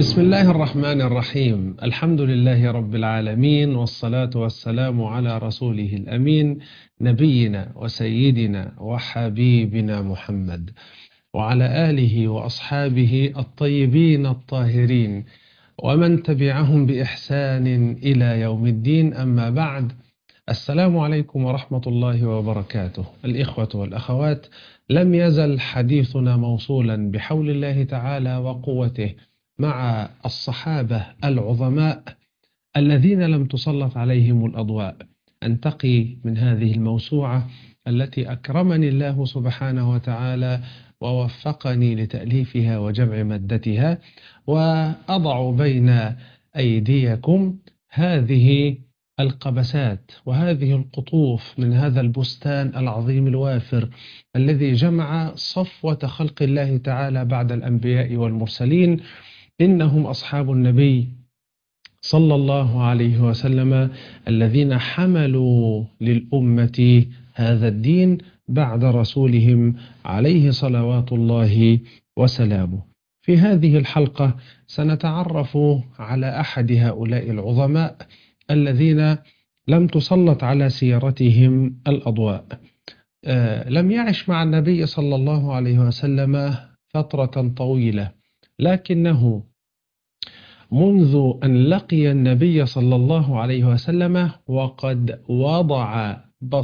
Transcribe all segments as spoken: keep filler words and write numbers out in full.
بسم الله الرحمن الرحيم. الحمد لله رب العالمين، والصلاة والسلام على رسوله الأمين، نبينا وسيدنا وحبيبنا محمد وعلى آله وأصحابه الطيبين الطاهرين ومن تبعهم بإحسان إلى يوم الدين. أما بعد، السلام عليكم ورحمة الله وبركاته. الإخوة والأخوات، لم يزل حديثنا موصولا بحول الله تعالى وقوته مع الصحابة العظماء الذين لم تسلط عليهم الأضواء. أنتقي من هذه الموسوعة التي أكرمني الله سبحانه وتعالى ووفقني لتأليفها وجمع مادتها، وأضع بين أيديكم هذه القبسات وهذه القطوف من هذا البستان العظيم الوافر الذي جمع صفوة خلق الله تعالى بعد الأنبياء والمرسلين. إنهم أصحاب النبي صلى الله عليه وسلم الذين حملوا للأمة هذا الدين بعد رسولهم عليه صلوات الله وسلامه. في هذه الحلقة سنتعرف على أحد هؤلاء العظماء الذين لم تسلط على سيرتهم الأضواء. آه لم يعش مع النبي صلى الله عليه وسلم فترة طويلة، لكنه منذ أن لقي النبي صلى الله عليه وسلم وقد وضع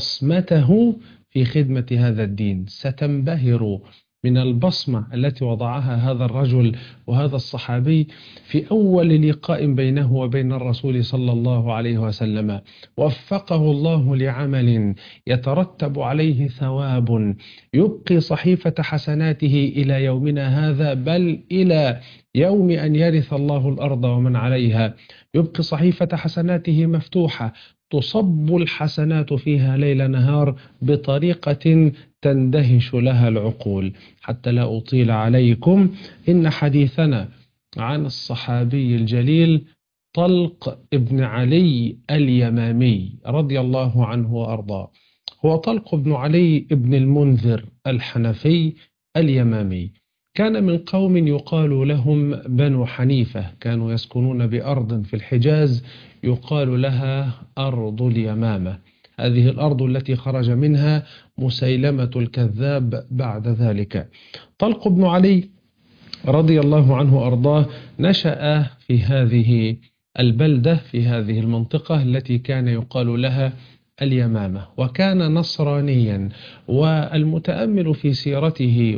بصمته في خدمة هذا الدين. ستنبهر من البصمة التي وضعها هذا الرجل وهذا الصحابي في أول لقاء بينه وبين الرسول صلى الله عليه وسلم. وفقه الله لعمل يترتب عليه ثواب يبقي صحيفة حسناته إلى يومنا هذا، بل إلى يوم أن يرث الله الأرض ومن عليها. يبقي صحيفة حسناته مفتوحة، تصب الحسنات فيها ليل نهار بطريقة تندهش لها العقول. حتى لا أطيل عليكم، إن حديثنا عن الصحابي الجليل طلق ابن علي اليمامي رضي الله عنه وأرضاه. هو طلق بن علي ابن المنذر الحنفي اليمامي. كان من قوم يقال لهم بنو حنيفة، كانوا يسكنون بأرض في الحجاز يقال لها أرض اليمامة. هذه الأرض التي خرج منها مسيلمة الكذاب بعد ذلك. طلق بن علي رضي الله عنه وأرضاه نشأ في هذه البلدة، في هذه المنطقة التي كان يقال لها اليمامة، وكان نصرانيا. والمتأمل في سيرته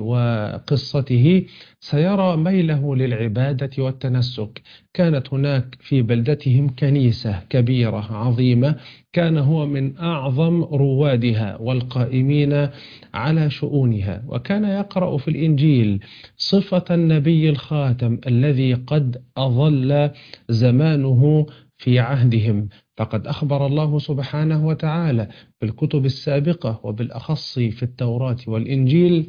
وقصته سيرى ميله للعبادة والتنسك. كانت هناك في بلدتهم كنيسة كبيرة عظيمة، كان هو من أعظم روادها والقائمين على شؤونها، وكان يقرأ في الإنجيل صفة النبي الخاتم الذي قد أظل زمانه في عهدهم. فقد أخبر الله سبحانه وتعالى في الكتب السابقة، وبالأخص في التوراة والإنجيل،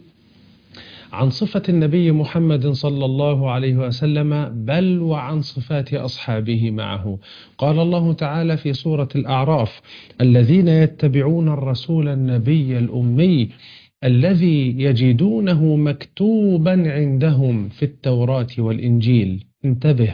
عن صفة النبي محمد صلى الله عليه وسلم، بل وعن صفات أصحابه معه. قال الله تعالى في سورة الأعراف: الذين يتبعون الرسول النبي الأمي الذي يجدونه مكتوبا عندهم في التوراة والإنجيل. انتبه،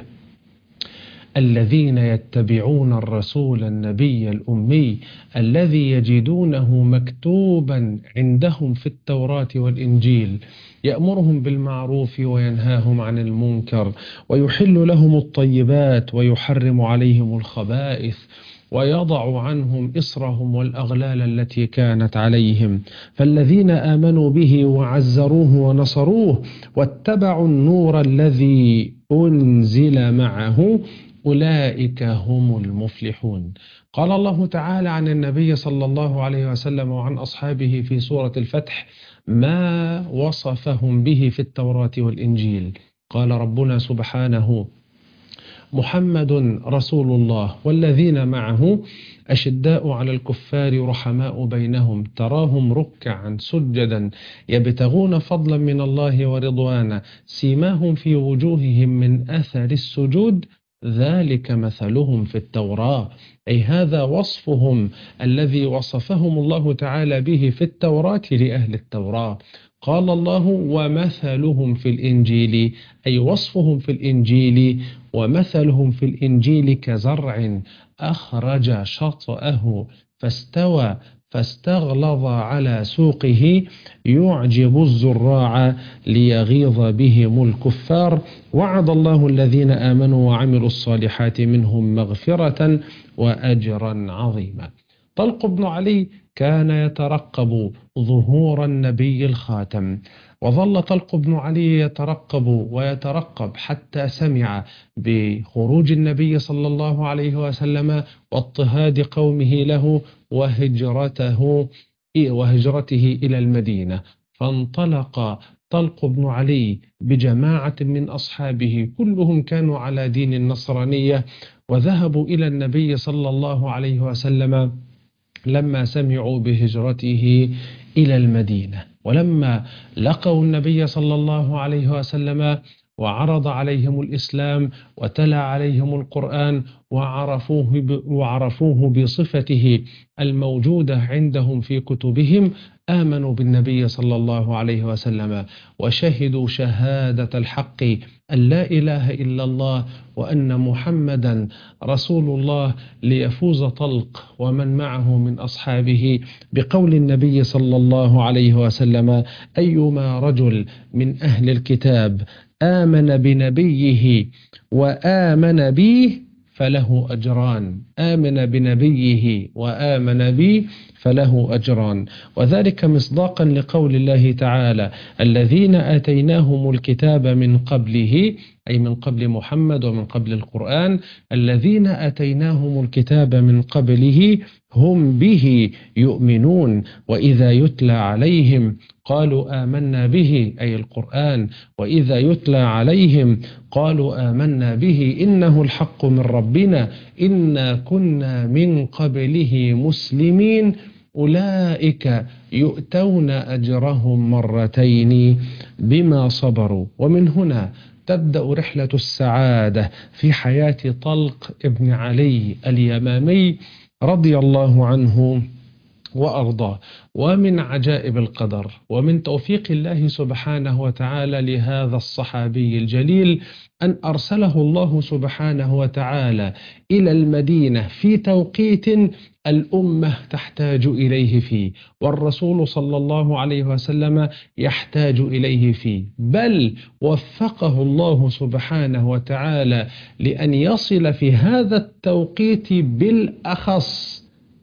الذين يتبعون الرسول النبي الأمي الذي يجدونه مكتوبا عندهم في التوراة والإنجيل، يأمرهم بالمعروف وينهاهم عن المنكر، ويحل لهم الطيبات ويحرم عليهم الخبائث، ويضع عنهم إصرهم والأغلال التي كانت عليهم. فالذين آمنوا به وعزروه ونصروه واتبعوا النور الذي أنزل معه أولئك هم المفلحون. قال الله تعالى عن النبي صلى الله عليه وسلم وعن أصحابه في سورة الفتح ما وصفهم به في التوراة والإنجيل. قال ربنا سبحانه: محمد رسول الله والذين معه أشداء على الكفار رحماء بينهم تراهم ركعا سجدا يبتغون فضلا من الله ورضوانا سيماهم في وجوههم من أثر السجود ذلك مثلهم في التوراة. أي هذا وصفهم الذي وصفهم الله تعالى به في التوراة لأهل التوراة. قال الله ومثلهم في الإنجيل، أي وصفهم في الإنجيل، ومثلهم في الإنجيل كزرع أخرج شطأه فاستوى فاستغلظ على سوقه يعجب الزراع ليغيظ بهم الكفار، وعد الله الذين آمنوا وعملوا الصالحات منهم مغفرة وأجرا عظيما. طلق بن علي كان يترقب ظهور النبي الخاتم، وظل طلق بن علي يترقب ويترقب حتى سمع بخروج النبي صلى الله عليه وسلم واضطهاد قومه له وهجرته وهجرته إلى المدينة. فانطلق طلق بن علي بجماعة من أصحابه كلهم كانوا على دين النصرانية، وذهبوا إلى النبي صلى الله عليه وسلم لما سمعوا بهجرته إلى المدينة. ولما لقوا النبي صلى الله عليه وسلم وعرض عليهم الإسلام وتلا عليهم القرآن وعرفوه وعرفوه بصفته الموجودة عندهم في كتبهم، آمنوا بالنبي صلى الله عليه وسلم وشهدوا شهادة الحق أن لا إله إلا الله وأن محمدا رسول الله، ليفوز طلق ومن معه من أصحابه بقول النبي صلى الله عليه وسلم: أيما رجل من أهل الكتاب آمن بنبيه وآمن بي فله أجران، آمن بنبيه وآمن بي فله أجران. وذلك مصداقا لقول الله تعالى: الذين آتيناهم الكتاب من قبله، أي من قبل محمد ومن قبل القرآن، الذين آتيناهم الكتاب من قبله هم به يؤمنون وإذا يتلى عليهم قالوا آمنا به، أي القرآن، وإذا يتلى عليهم قالوا آمنا به إنه الحق من ربنا إنا كنا من قبله مسلمين أولئك يؤتون أجرهم مرتين بما صبروا. ومن هنا تبدأ رحلة السعادة في حياة طلق ابن علي اليمامي رضي الله عنه وأرضاه. ومن عجائب القدر ومن توفيق الله سبحانه وتعالى لهذا الصحابي الجليل أن أرسله الله سبحانه وتعالى إلى المدينة في توقيت الأمة تحتاج إليه فيه، والرسول صلى الله عليه وسلم يحتاج إليه فيه، بل وفقه الله سبحانه وتعالى لأن يصل في هذا التوقيت بالأخص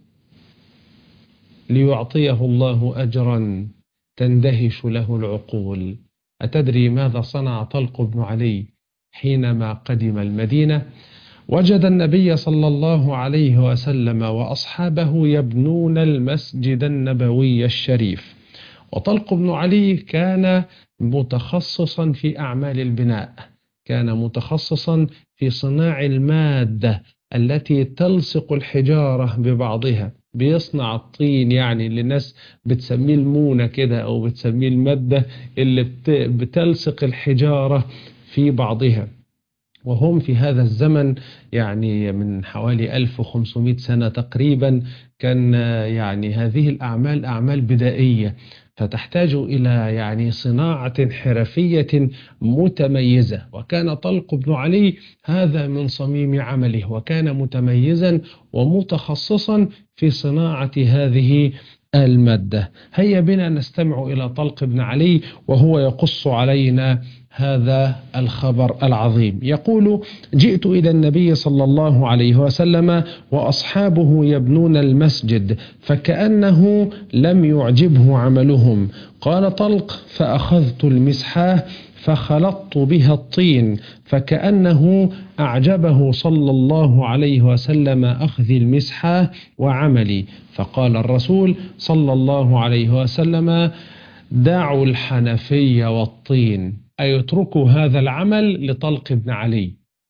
ليعطيه الله أجرا تندهش له العقول. أتدري ماذا صنع طلق بن علي حينما قدم المدينة؟ وجد النبي صلى الله عليه وسلم وأصحابه يبنون المسجد النبوي الشريف، وطلق بن علي كان متخصصا في أعمال البناء، كان متخصصا في صناع المادة التي تلصق الحجارة ببعضها، بيصنع الطين، يعني اللي الناس بتسميه المونة كده أو بتسميه المادة اللي بتلصق الحجارة في بعضها. وهم في هذا الزمن يعني من حوالي ألف وخمسمائة سنة تقريبا كان يعني هذه الأعمال أعمال بدائية، فتحتاج إلى يعني صناعة حرفية متميزة، وكان طلق بن علي هذا من صميم عمله، وكان متميزا ومتخصصا في صناعة هذه المادة. هيا بنا نستمع إلى طلق بن علي وهو يقص علينا هذا الخبر العظيم. يقول: جئت إلى النبي صلى الله عليه وسلم وأصحابه يبنون المسجد فكأنه لم يعجبه عملهم. قال طلق: فأخذت المسحاه فخلطت بها الطين فكأنه أعجبه صلى الله عليه وسلم أخذ المسحاه وعملي. فقال الرسول صلى الله عليه وسلم: دعوا الحنفي والطين، أي اتركوا هذا العمل لطلق بن علي.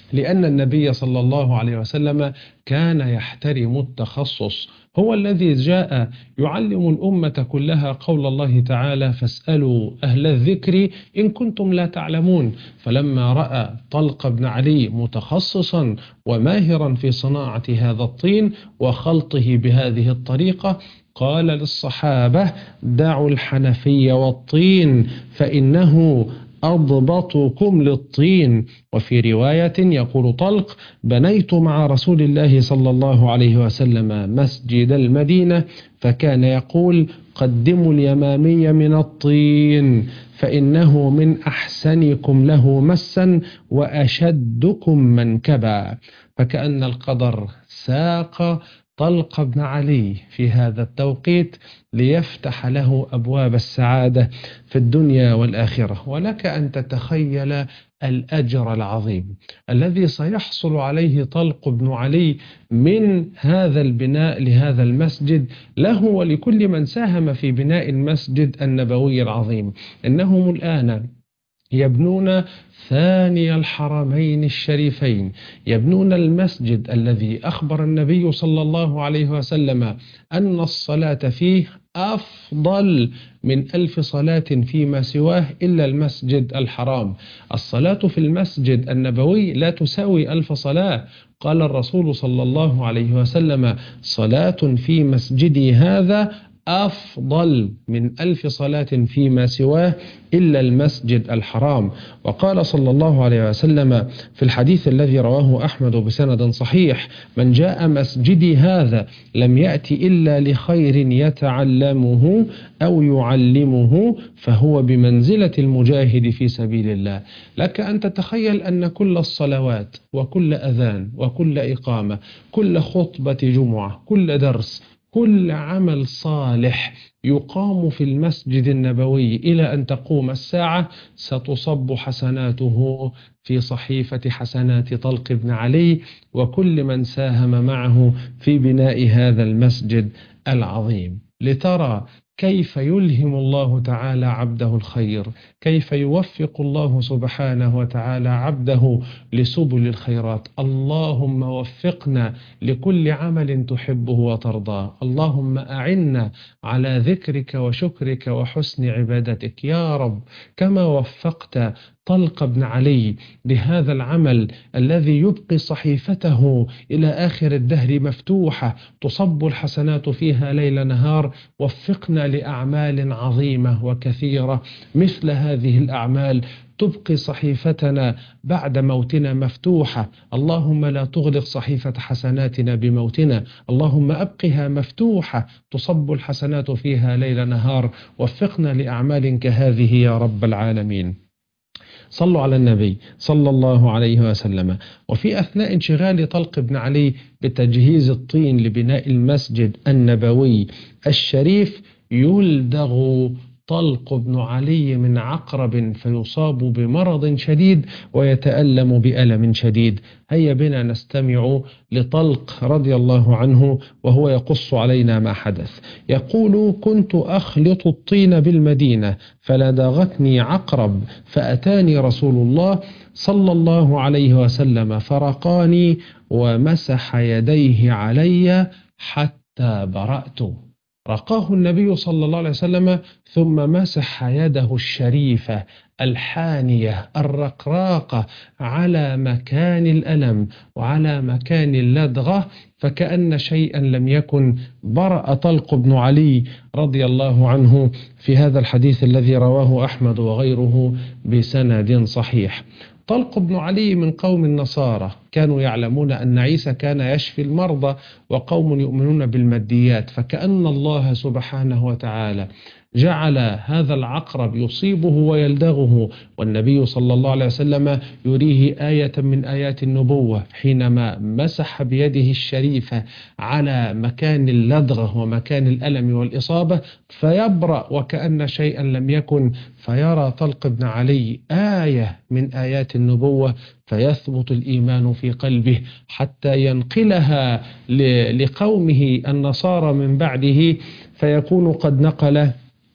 لأن النبي صلى الله عليه وسلم كان يحترم التخصص، هو الذي جاء يعلم الأمة كلها قول الله تعالى: فاسألوا أهل الذكر إن كنتم لا تعلمون. فلما رأى طلق بن علي متخصصا وماهرا في صناعة هذا الطين وخلطه بهذه الطريقة، قال للصحابة: دعوا الحنفي والطين فإنه أضبطكم للطين. وفي رواية يقول طلق: بنيت مع رسول الله صلى الله عليه وسلم مسجد المدينة، فكان يقول: قدموا اليمامي من الطين فإنه من أحسنكم له مسا وأشدكم منكبا. فكأن القدر ساق طلق بن علي في هذا التوقيت ليفتح له أبواب السعادة في الدنيا والآخرة. ولك أن تتخيل الأجر العظيم الذي سيحصل عليه طلق بن علي من هذا البناء لهذا المسجد، له ولكل من ساهم في بناء المسجد النبوي العظيم. إنهم الآن يبنون ثاني الحرمين الشريفين، يبنون المسجد الذي أخبر النبي صلى الله عليه وسلم أن الصلاة فيه أفضل من ألف صلاة فيما سواه إلا المسجد الحرام. الصلاة في المسجد النبوي لا تساوي ألف صلاة. قال الرسول صلى الله عليه وسلم: صلاة في مسجدي هذا أفضل من ألف صلاة فيما سواه إلا المسجد الحرام. وقال صلى الله عليه وسلم في الحديث الذي رواه أحمد بسند صحيح: من جاء مسجدي هذا لم يأتي إلا لخير يتعلمه أو يعلمه فهو بمنزلة المجاهد في سبيل الله. لك أن تتخيل أن كل الصلوات وكل أذان وكل إقامة، كل خطبة جمعة، كل درس، كل عمل صالح يقام في المسجد النبوي إلى أن تقوم الساعة ستصب حسناته في صحيفة حسنات طلق بن علي وكل من ساهم معه في بناء هذا المسجد العظيم. لترى كيف يلهم الله تعالى عبده الخير، كيف يوفق الله سبحانه وتعالى عبده لسبل الخيرات. اللهم وفقنا لكل عمل تحبه وترضاه، اللهم أعنا على ذكرك وشكرك وحسن عبادتك يا رب. كما وفقت طلق بن علي لهذا العمل الذي يبقي صحيفته إلى آخر الدهر مفتوحة تصب الحسنات فيها ليل نهار، وفقنا لأعمال عظيمة وكثيرة مثل هذه الأعمال تبقي صحيفتنا بعد موتنا مفتوحة. اللهم لا تغلق صحيفة حسناتنا بموتنا، اللهم أبقها مفتوحة تصب الحسنات فيها ليل نهار. وفقنا لأعمال كهذه يا رب العالمين. صلوا على النبي صلى الله عليه وسلم. وفي أثناء انشغال طلق بن علي بتجهيز الطين لبناء المسجد النبوي الشريف، يلدغ طلق بن علي من عقرب فيصاب بمرض شديد ويتألم بألم شديد. هيا بنا نستمع لطلق رضي الله عنه وهو يقص علينا ما حدث. يقول: كنت أخلط الطين بالمدينة فلدغتني عقرب، فأتاني رسول الله صلى الله عليه وسلم فرقاني ومسح يديه علي حتى برأت. رقاه النبي صلى الله عليه وسلم ثم مسح يده الشريفة الحانية الرقراقة على مكان الألم وعلى مكان اللدغة، فكأن شيئا لم يكن. برأ طلق بن علي رضي الله عنه في هذا الحديث الذي رواه أحمد وغيره بسند صحيح. طلق بن علي من قوم النصارى، كانوا يعلمون أن عيسى كان يشفي المرضى، وقوم يؤمنون بالماديات، فكأن الله سبحانه وتعالى جعل هذا العقرب يصيبه ويلدغه، والنبي صلى الله عليه وسلم يريه آية من آيات النبوة حينما مسح بيده الشريفة على مكان اللدغة ومكان الألم والإصابة فيبرأ وكأن شيئا لم يكن، فيرى طلق بن علي آية من آيات النبوة فيثبت الإيمان في قلبه حتى ينقلها لقومه النصارى من بعده، فيكون قد نقل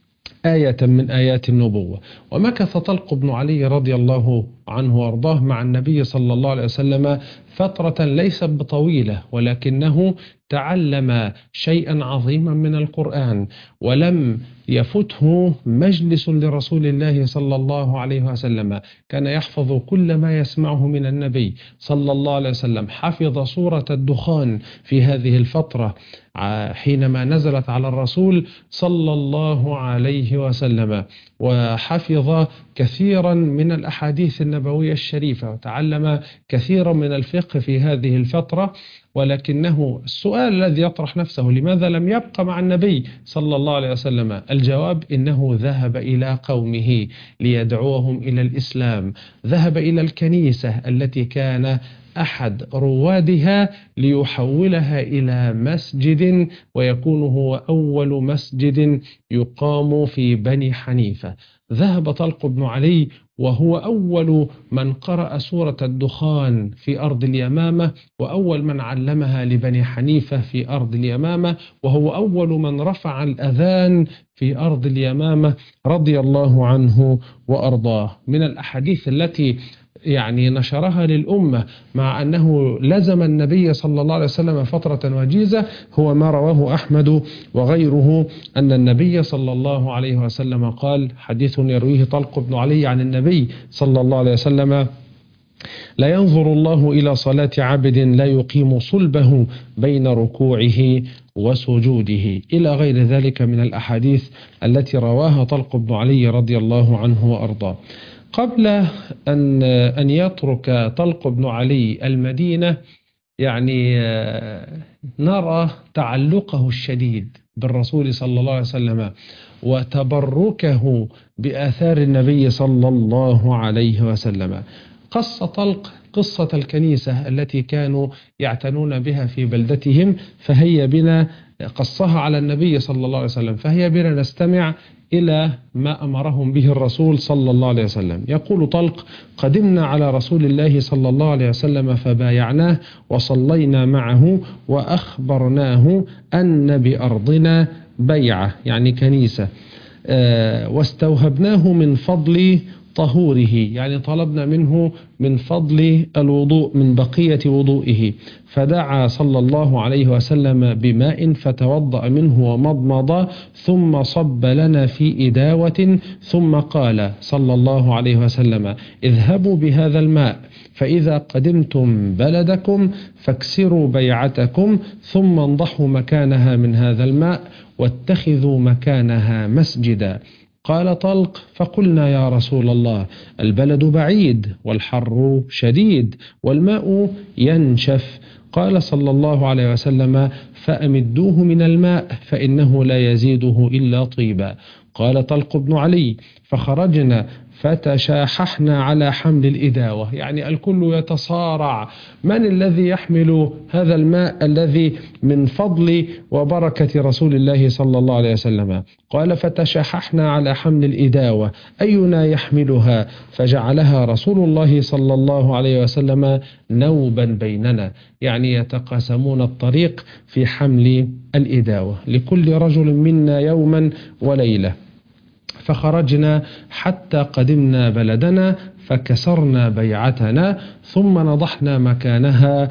آية من آيات النبوة. ومكث طلق بن علي رضي الله عنه وارضاه مع النبي صلى الله عليه وسلم فترة ليست بطويلة، ولكنه تعلم شيئا عظيما من القرآن، ولم يفته مجلس لرسول الله صلى الله عليه وسلم. كان يحفظ كل ما يسمعه من النبي صلى الله عليه وسلم. حفظ سورة الدخان في هذه الفترة حينما نزلت على الرسول صلى الله عليه وسلم، وحفظ كثيرا من الأحاديث النبوية الشريفة، وتعلم كثيرا من الفقه في هذه الفترة. ولكنه السؤال الذي يطرح نفسه: لماذا لم يبقى مع النبي صلى الله عليه وسلم؟ الجواب: إنه ذهب إلى قومه ليدعوهم إلى الإسلام، ذهب إلى الكنيسة التي كان أحد روادها ليحولها إلى مسجد، ويكون هو أول مسجد يقام في بني حنيفة. ذهب طلق بن علي وهو أول من قرأ سورة الدخان في أرض اليمامة، وأول من علمها لبني حنيفة في أرض اليمامة، وهو أول من رفع الأذان في أرض اليمامة رضي الله عنه وأرضاه. من الأحاديث التي يعني نشرها للأمة مع أنه لزم النبي صلى الله عليه وسلم فترة وجيزة هو ما رواه أحمد وغيره أن النبي صلى الله عليه وسلم قال: حديث يرويه طلق بن علي عن النبي صلى الله عليه وسلم: لا ينظر الله إلى صلاة عبد لا يقيم صلبه بين ركوعه وسجوده، إلى غير ذلك من الأحاديث التي رواها طلق بن علي رضي الله عنه وأرضاه. قبل أن أن يترك طلق بن علي المدينة، يعني نرى تعلقه الشديد بالرسول صلى الله عليه وسلم وتبركه بآثار النبي صلى الله عليه وسلم. قص طلق قصة الكنيسة التي كانوا يعتنون بها في بلدتهم، فهي بنا قصها على النبي صلى الله عليه وسلم، فهي بنا نستمع إلى ما أمرهم به الرسول صلى الله عليه وسلم. يقول طلق: قدمنا على رسول الله صلى الله عليه وسلم فبايعناه وصلينا معه وأخبرناه أن بأرضنا بيعة، يعني كنيسة، أه واستوهبناه من فضل طهوره، يعني طلبنا منه من فضل الوضوء من بقية وضوئه، فدعا صلى الله عليه وسلم بماء فتوضأ منه ومضمض، ثم صب لنا في إداوة، ثم قال صلى الله عليه وسلم: اذهبوا بهذا الماء، فإذا قدمتم بلدكم فاكسروا بيعتكم، ثم انضحوا مكانها من هذا الماء واتخذوا مكانها مسجدا. قال طلق: فقلنا يا رسول الله البلد بعيد والحر شديد والماء ينشف. قال صلى الله عليه وسلم: فأمدوه من الماء فإنه لا يزيده إلا طيبا. قال طلق بن علي: فخرجنا فتشاححنا على حمل الإداوة، يعني الكل يتصارع من الذي يحمل هذا الماء الذي من فضل وبركة رسول الله صلى الله عليه وسلم. قال: فتشاححنا على حمل الإداوة أينا يحملها، فجعلها رسول الله صلى الله عليه وسلم نوبا بيننا، يعني يتقاسمون الطريق في حمل الإداوة، لكل رجل منا يوما وليلة. فخرجنا حتى قدمنا بلدنا فكسرنا بيعتنا، ثم نضحنا مكانها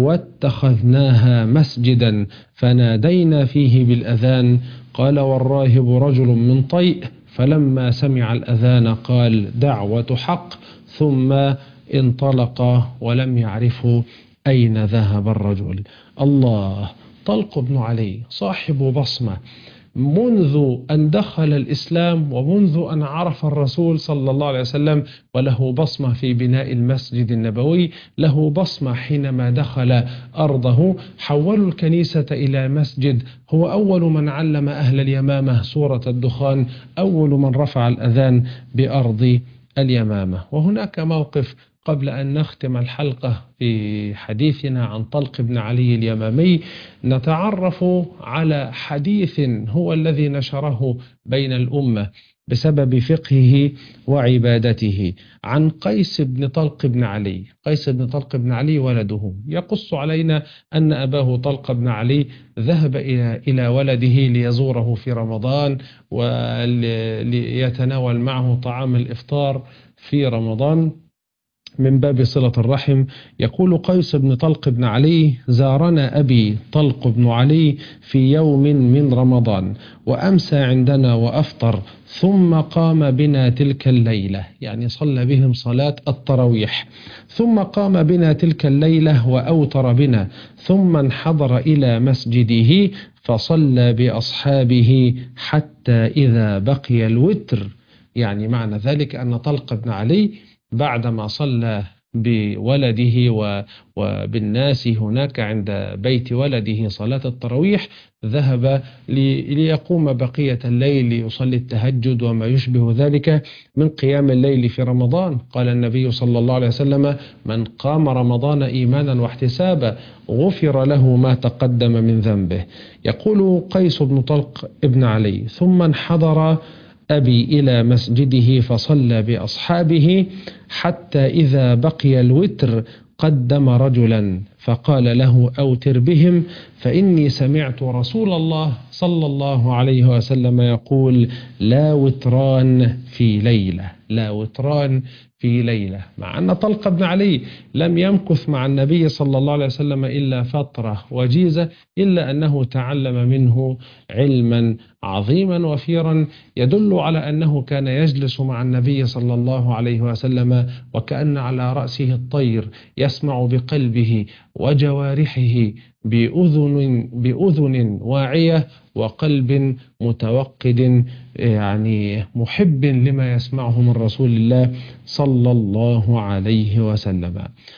واتخذناها مسجدا، فنادينا فيه بالأذان. قال: والراهب رجل من طيء، فلما سمع الأذان قال: دعوة حق، ثم انطلق ولم يعرفوا أين ذهب الرجل. الله، طلق بن علي صاحب بصمة منذ أن دخل الإسلام ومنذ أن عرف الرسول صلى الله عليه وسلم، وله بصمة في بناء المسجد النبوي، له بصمة حينما دخل أرضه حولوا الكنيسة إلى مسجد. هو أول من علم أهل اليمامة سورة الدخان، أول من رفع الأذان بأرض اليمامة. وهناك موقف قبل أن نختم الحلقة في حديثنا عن طلق بن علي اليمامي، نتعرف على حديث هو الذي نشره بين الأمة. بسبب فقهه وعبادته. عن قيس بن طلق بن علي، قيس بن طلق بن علي ولده، يقص علينا أن أباه طلق بن علي ذهب إلى إلى ولده ليزوره في رمضان وليتناول معه طعام الإفطار في رمضان من باب صلة الرحم. يقول قيس بن طلق بن علي: زارنا أبي طلق بن علي في يوم من رمضان وأمسى عندنا وأفطر، ثم قام بنا تلك الليلة، يعني صلى بهم صلاة التراويح، ثم قام بنا تلك الليلة وأوتر بنا، ثم انحدر إلى مسجده فصلى بأصحابه حتى إذا بقي الوتر. يعني معنى ذلك أن طلق بن علي بعدما صلى بولده وبالناس هناك عند بيت ولده صلاة التراويح، ذهب ليقوم بقية الليل ليصلي التهجد وما يشبه ذلك من قيام الليل في رمضان. قال النبي صلى الله عليه وسلم: من قام رمضان إيمانا واحتسابا غفر له ما تقدم من ذنبه. يقول قيس بن طلق ابن علي: ثم انحدر أبي إلى مسجده فصلى بأصحابه حتى إذا بقي الوتر قدم رجلا فقال له: أوتر بهم، فإني سمعت رسول الله صلى الله عليه وسلم يقول: لا وتران في ليلة، لا وتران في ليلة. مع أن طلق بن علي لم يمكث مع النبي صلى الله عليه وسلم إلا فترة وجيزة، إلا أنه تعلم منه علما عظيما وفيرا يدل على أنه كان يجلس مع النبي صلى الله عليه وسلم وكأن على رأسه الطير، يسمع بقلبه وجوارحه بأذن, بأذن واعية وقلب متوقد، يعني محب لما يسمعه من رسول الله صلى الله عليه وسلم.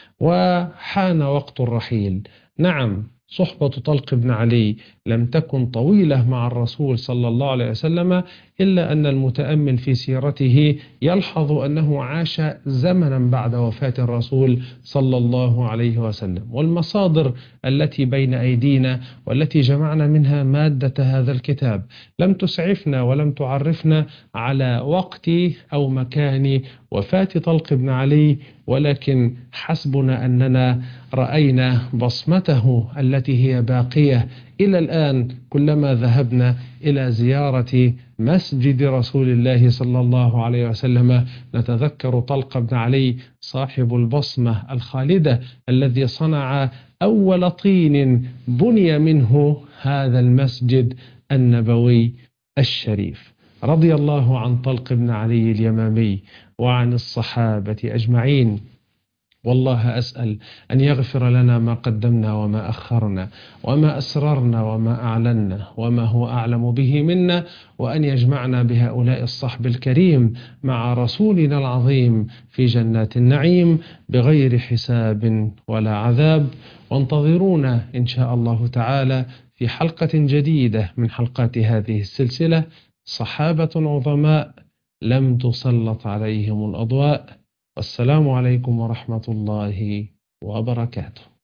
وحان وقت الرحيل. نعم، صحبة طلق بن علي لم تكن طويلة مع الرسول صلى الله عليه وسلم، إلا أن المتأمل في سيرته يلحظ أنه عاش زمنا بعد وفاة الرسول صلى الله عليه وسلم. والمصادر التي بين أيدينا والتي جمعنا منها مادة هذا الكتاب لم تسعفنا ولم تعرفنا على وقت أو مكان وفاة طلق بن علي، ولكن حسبنا أننا رأينا بصمته التي هي باقية إلى الآن. كلما ذهبنا إلى زيارة مسجد رسول الله صلى الله عليه وسلم نتذكر طلق بن علي صاحب البصمة الخالدة الذي صنع أول طين بني منه هذا المسجد النبوي الشريف. رضي الله عن طلق بن علي اليمامي وعن الصحابة أجمعين. والله أسأل أن يغفر لنا ما قدمنا وما أخرنا وما أسررنا وما أعلنا وما هو أعلم به منا، وأن يجمعنا بهؤلاء الصحب الكريم مع رسولنا العظيم في جنات النعيم بغير حساب ولا عذاب. وانتظرونا إن شاء الله تعالى في حلقة جديدة من حلقات هذه السلسلة، صحابة عظماء لم تسلط عليهم الأضواء. والسلام عليكم ورحمة الله وبركاته.